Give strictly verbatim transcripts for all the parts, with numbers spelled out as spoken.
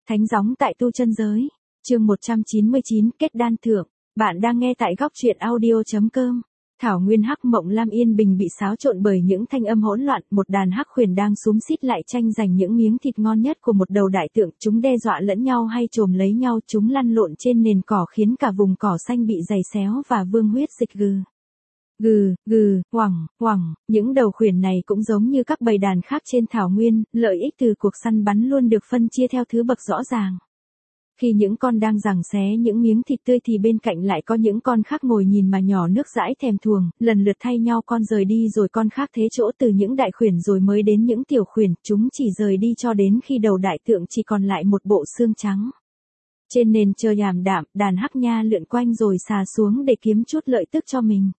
Thánh gióng tại tu chân giới. Chương một trăm chín mươi chín, kết đan thượng. Bạn đang nghe tại góc truyện audio chấm com. Thảo nguyên hắc mộng lam yên bình bị xáo trộn bởi những thanh âm hỗn loạn, một đàn hắc khuyển đang xúm xít lại tranh giành những miếng thịt ngon nhất của một đầu đại tượng, chúng đe dọa lẫn nhau hay chồm lấy nhau, chúng lăn lộn trên nền cỏ khiến cả vùng cỏ xanh bị giày xéo và vương huyết dịch gừ. Gừ, gừ, hoằng, hoằng, những đầu khuyển này cũng giống như các bầy đàn khác trên thảo nguyên, lợi ích từ cuộc săn bắn luôn được phân chia theo thứ bậc rõ ràng. Khi những con đang giằng xé những miếng thịt tươi thì bên cạnh lại có những con khác ngồi nhìn mà nhỏ nước dãi thèm thuồng, lần lượt thay nhau con rời đi rồi con khác thế chỗ, từ những đại khuyển rồi mới đến những tiểu khuyển, chúng chỉ rời đi cho đến khi đầu đại tượng chỉ còn lại một bộ xương trắng. Trên nền trời ảm đạm, đàn hắc nha lượn quanh rồi xà xuống để kiếm chút lợi tức cho mình.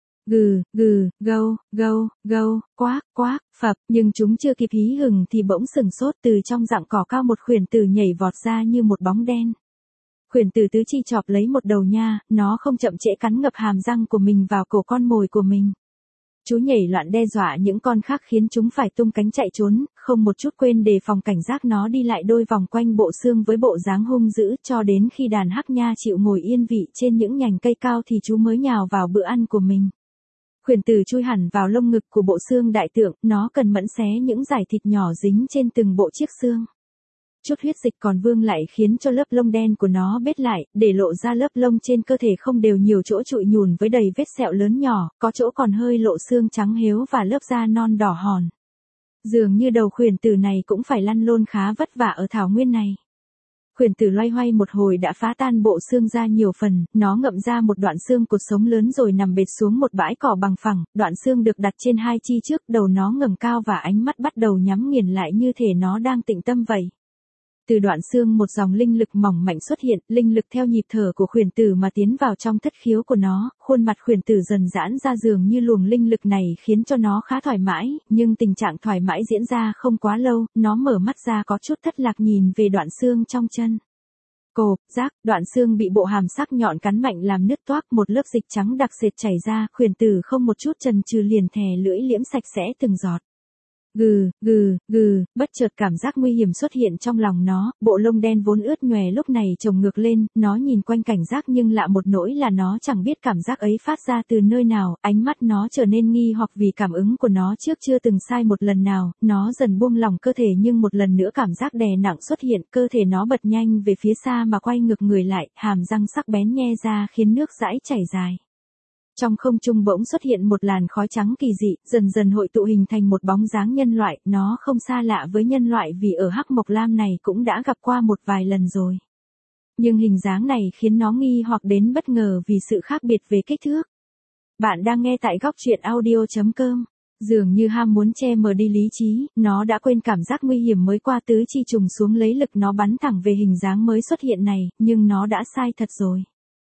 Gừ, gừ, gâu, gâu, gâu, quác, quác, phập, nhưng chúng chưa kịp hí hửng thì bỗng sừng sốt, từ trong rặng cỏ cao một khuyển tử nhảy vọt ra như một bóng đen. Khuyển tử tứ chi chọp lấy một đầu nha, nó không chậm trễ cắn ngập hàm răng của mình vào cổ con mồi của mình. Chú nhảy loạn đe dọa những con khác khiến chúng phải tung cánh chạy trốn, không một chút quên đề phòng cảnh giác, nó đi lại đôi vòng quanh bộ xương với bộ dáng hung dữ, cho đến khi đàn hắc nha chịu ngồi yên vị trên những nhành cây cao thì chú mới nhào vào bữa ăn của mình. Khuyển tử chui hẳn vào lông ngực của bộ xương đại tượng, nó cần mẫn xé những dải thịt nhỏ dính trên từng bộ chiếc xương. Chút huyết dịch còn vương lại khiến cho lớp lông đen của nó bết lại, để lộ ra lớp lông trên cơ thể không đều, nhiều chỗ trụi nhùn với đầy vết sẹo lớn nhỏ, có chỗ còn hơi lộ xương trắng héo và lớp da non đỏ hòn. Dường như đầu khuyển tử này cũng phải lăn lộn khá vất vả ở thảo nguyên này. Khuyển tử loay hoay một hồi đã phá tan bộ xương ra nhiều phần, nó ngậm ra một đoạn xương cột sống lớn rồi nằm bệt xuống một bãi cỏ bằng phẳng, đoạn xương được đặt trên hai chi trước, đầu nó ngẩng cao và ánh mắt bắt đầu nhắm nghiền lại như thể nó đang tĩnh tâm vậy. Từ đoạn xương một dòng linh lực mỏng mảnh xuất hiện, linh lực theo nhịp thở của khuyển tử mà tiến vào trong thất khiếu của nó, khuôn mặt khuyển tử dần giãn ra, dường như luồng linh lực này khiến cho nó khá thoải mái, nhưng tình trạng thoải mái diễn ra không quá lâu, nó mở mắt ra có chút thất lạc nhìn về đoạn xương trong chân. Cộp, rác, đoạn xương bị bộ hàm sắc nhọn cắn mạnh làm nứt toác, một lớp dịch trắng đặc sệt chảy ra, khuyển tử không một chút chần chừ liền thè lưỡi liếm sạch sẽ từng giọt. Gừ, gừ, gừ, bất chợt cảm giác nguy hiểm xuất hiện trong lòng nó, bộ lông đen vốn ướt nhòe lúc này chồng ngược lên, nó nhìn quanh cảnh giác nhưng lạ một nỗi là nó chẳng biết cảm giác ấy phát ra từ nơi nào, ánh mắt nó trở nên nghi hoặc vì cảm ứng của nó trước chưa từng sai một lần nào, nó dần buông lỏng cơ thể nhưng một lần nữa cảm giác đè nặng xuất hiện, cơ thể nó bật nhanh về phía xa mà quay ngược người lại, hàm răng sắc bén nhe ra khiến nước dãi chảy dài. Trong không trung bỗng xuất hiện một làn khói trắng kỳ dị, dần dần hội tụ hình thành một bóng dáng nhân loại, nó không xa lạ với nhân loại vì ở hắc mộc lam này cũng đã gặp qua một vài lần rồi. Nhưng hình dáng này khiến nó nghi hoặc đến bất ngờ vì sự khác biệt về kích thước. Bạn đang nghe tại góc truyện audio chấm com. Dường như ham muốn che mờ đi lý trí, nó đã quên cảm giác nguy hiểm mới qua, tứ chi trùng xuống lấy lực nó bắn thẳng về hình dáng mới xuất hiện này, nhưng nó đã sai thật rồi.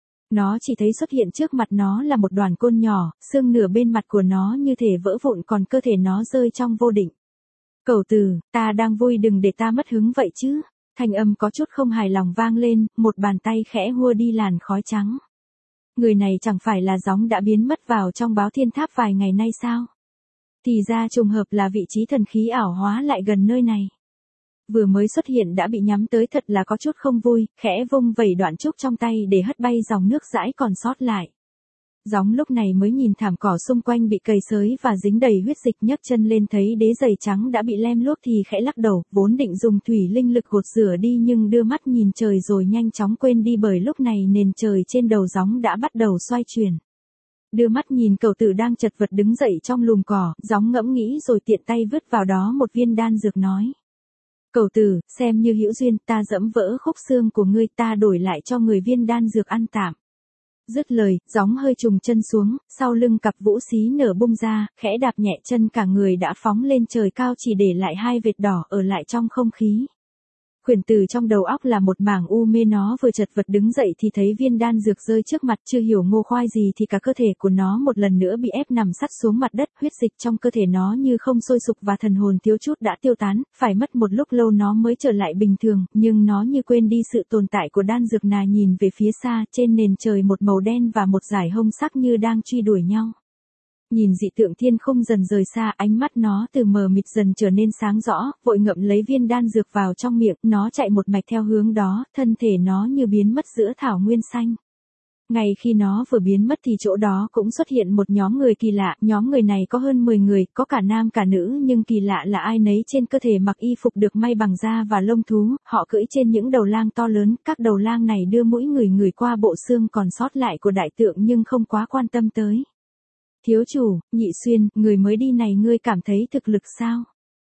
Nó chỉ thấy xuất hiện trước mặt nó là một đoàn côn nhỏ, xương nửa bên mặt của nó như thể vỡ vụn còn cơ thể nó rơi trong vô định. Cẩu tử, ta đang vui đừng để ta mất hứng vậy chứ. Thanh âm có chút không hài lòng vang lên, một bàn tay khẽ hua đi làn khói trắng. Người này chẳng phải là gióng đã biến mất vào trong Báo Thiên Tháp vài ngày nay sao? Thì ra trùng hợp là vị trí thần khí ảo hóa lại gần nơi này. Vừa mới xuất hiện đã bị nhắm tới thật là có chút không vui, khẽ vung vẩy đoạn trúc trong tay để hất bay dòng nước dãi còn sót lại. Gióng lúc này mới nhìn thảm cỏ xung quanh bị cầy xới và dính đầy huyết dịch, nhấc chân lên thấy đế giày trắng đã bị lem luốc thì khẽ lắc đầu, vốn định dùng thủy linh lực gột rửa đi nhưng đưa mắt nhìn trời rồi nhanh chóng quên đi bởi lúc này nền trời trên đầu gióng đã bắt đầu xoay chuyển. Đưa mắt nhìn cẩu tử đang chật vật đứng dậy trong lùm cỏ, gióng ngẫm nghĩ rồi tiện tay vứt vào đó một viên đan dược nói. Cẩu tử, xem như hữu duyên, ta dẫm vỡ khúc xương của ngươi, ta đổi lại cho người viên đan dược ăn tạm. Dứt lời, gióng hơi trùng chân xuống, sau lưng cặp vũ xí nở bung ra, khẽ đạp nhẹ chân cả người đã phóng lên trời cao, chỉ để lại hai vệt đỏ ở lại trong không khí. Khuyển tử trong đầu óc là một mảng u mê, nó vừa chật vật đứng dậy thì thấy viên đan dược rơi trước mặt, chưa hiểu ngô khoai gì thì cả cơ thể của nó một lần nữa bị ép nằm sắt xuống mặt đất, huyết dịch trong cơ thể nó như không sôi sục và thần hồn thiếu chút đã tiêu tán, phải mất một lúc lâu nó mới trở lại bình thường, nhưng nó như quên đi sự tồn tại của đan dược. Nà nhìn về phía xa, trên nền trời một màu đen và một dải hông sắc như đang truy đuổi nhau. Nhìn dị tượng thiên khung dần rời xa, ánh mắt nó từ mờ mịt dần trở nên sáng rõ, vội ngậm lấy viên đan dược vào trong miệng, nó chạy một mạch theo hướng đó, thân thể nó như biến mất giữa thảo nguyên xanh. Ngay khi nó vừa biến mất thì chỗ đó cũng xuất hiện một nhóm người kỳ lạ, nhóm người này có hơn mười người, có cả nam cả nữ, nhưng kỳ lạ là ai nấy trên cơ thể mặc y phục được may bằng da và lông thú, họ cưỡi trên những đầu lang to lớn, các đầu lang này đưa mũi người người qua bộ xương còn sót lại của đại tượng nhưng không quá quan tâm tới. Thiếu chủ, Nhị Xuyên, người mới đi này ngươi cảm thấy thực lực sao?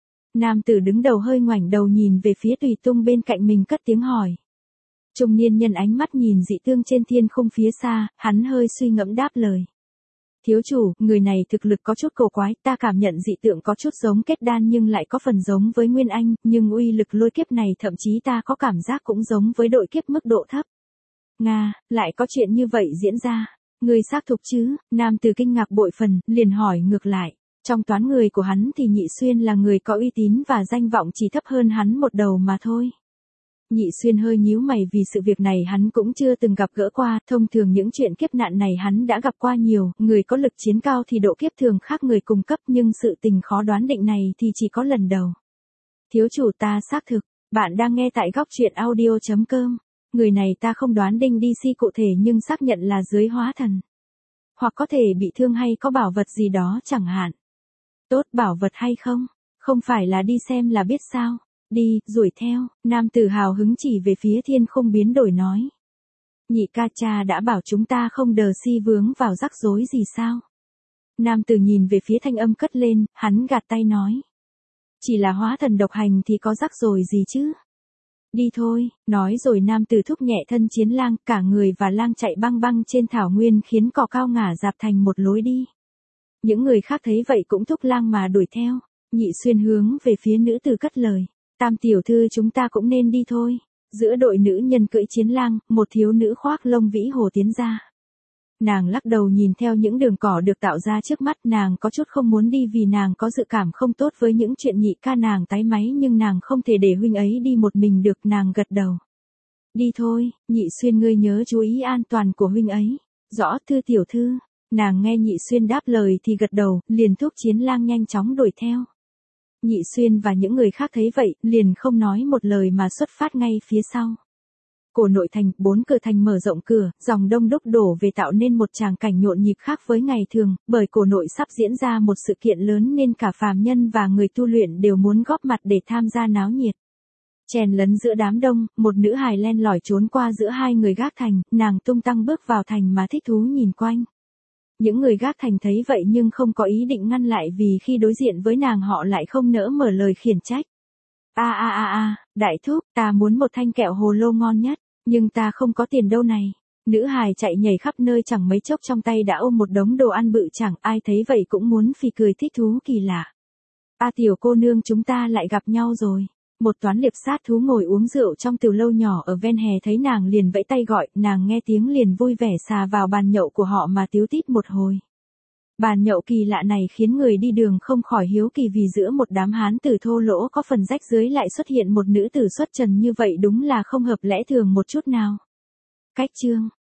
Nam tử đứng đầu hơi ngoảnh đầu nhìn về phía Tùy Tung bên cạnh mình cất tiếng hỏi. Trung niên nhân ánh mắt nhìn dị tương trên thiên khung phía xa, hắn hơi suy ngẫm đáp lời. Thiếu chủ, người này thực lực có chút cổ quái, ta cảm nhận dị tượng có chút giống kết đan nhưng lại có phần giống với Nguyên Anh, nhưng uy lực lôi kiếp này thậm chí ta có cảm giác cũng giống với đội kiếp mức độ thấp. Nga, lại có chuyện như vậy diễn ra. Người xác thực chứ? Nam tử kinh ngạc bội phần, liền hỏi ngược lại. Trong toán người của hắn thì Nhị Xuyên là người có uy tín và danh vọng chỉ thấp hơn hắn một đầu mà thôi. Nhị Xuyên hơi nhíu mày vì sự việc này hắn cũng chưa từng gặp gỡ qua, thông thường những chuyện kiếp nạn này hắn đã gặp qua nhiều, người có lực chiến cao thì độ kiếp thường khác người cùng cấp nhưng sự tình khó đoán định này thì chỉ có lần đầu. Thiếu chủ ta xác thực, bạn đang nghe tại góc truyện audio chấm com. Người này ta không đoán đinh đi si cụ thể nhưng xác nhận là dưới hóa thần. Hoặc có thể bị thương hay có bảo vật gì đó chẳng hạn. Tốt, bảo vật hay không? Không phải là đi xem là biết sao? Đi, đuổi theo, nam tử hào hứng chỉ về phía thiên không biến đổi nói. Nhị ca cha đã bảo chúng ta không đờ si vướng vào rắc rối gì sao? Nam tử nhìn về phía thanh âm cất lên, hắn gạt tay nói. Chỉ là hóa thần độc hành thì có rắc rối gì chứ? Đi thôi, nói rồi nam tử thúc nhẹ thân chiến lang, cả người và lang chạy băng băng trên thảo nguyên khiến cỏ cao ngả dạp thành một lối đi. Những người khác thấy vậy cũng thúc lang mà đuổi theo. Nhị Xuyên hướng về phía nữ tử cất lời. Tam tiểu thư chúng ta cũng nên đi thôi. Giữa đội nữ nhân cưỡi chiến lang, một thiếu nữ khoác lông vĩ hồ tiến ra. Nàng lắc đầu nhìn theo những đường cỏ được tạo ra trước mắt, nàng có chút không muốn đi vì nàng có dự cảm không tốt với những chuyện nhị ca nàng tái máy nhưng nàng không thể để huynh ấy đi một mình được, nàng gật đầu. Đi thôi, Nhị Xuyên ngươi nhớ chú ý an toàn của huynh ấy. Rõ thưa tiểu thư, nàng nghe Nhị Xuyên đáp lời thì gật đầu, liền thúc chiến lang nhanh chóng đuổi theo. Nhị Xuyên và những người khác thấy vậy, liền không nói một lời mà xuất phát ngay phía sau. Cổ nội thành, bốn cửa thành mở rộng cửa, dòng đông đúc đổ về tạo nên một tràng cảnh nhộn nhịp khác với ngày thường, bởi cổ nội sắp diễn ra một sự kiện lớn nên cả phàm nhân và người tu luyện đều muốn góp mặt để tham gia náo nhiệt. Chèn lấn giữa đám đông, một nữ hài len lỏi trốn qua giữa hai người gác thành, nàng tung tăng bước vào thành mà thích thú nhìn quanh. Những người gác thành thấy vậy nhưng không có ý định ngăn lại vì khi đối diện với nàng họ lại không nỡ mở lời khiển trách. A a a a, đại thúc, ta muốn một thanh kẹo hồ lô ngon nhất, nhưng ta không có tiền đâu này. Nữ hài chạy nhảy khắp nơi chẳng mấy chốc trong tay đã ôm một đống đồ ăn bự, chẳng ai thấy vậy cũng muốn phì cười thích thú kỳ lạ. A tiểu cô nương, chúng ta lại gặp nhau rồi. Một toán liệp sát thú ngồi uống rượu trong từ lâu nhỏ ở ven hè thấy nàng liền vẫy tay gọi, nàng nghe tiếng liền vui vẻ xà vào bàn nhậu của họ mà tíu tít một hồi. Bàn nhậu kỳ lạ này khiến người đi đường không khỏi hiếu kỳ vì giữa một đám hán tử thô lỗ có phần rách rưới lại xuất hiện một nữ tử xuất trần như vậy, đúng là không hợp lẽ thường một chút nào. Cách chương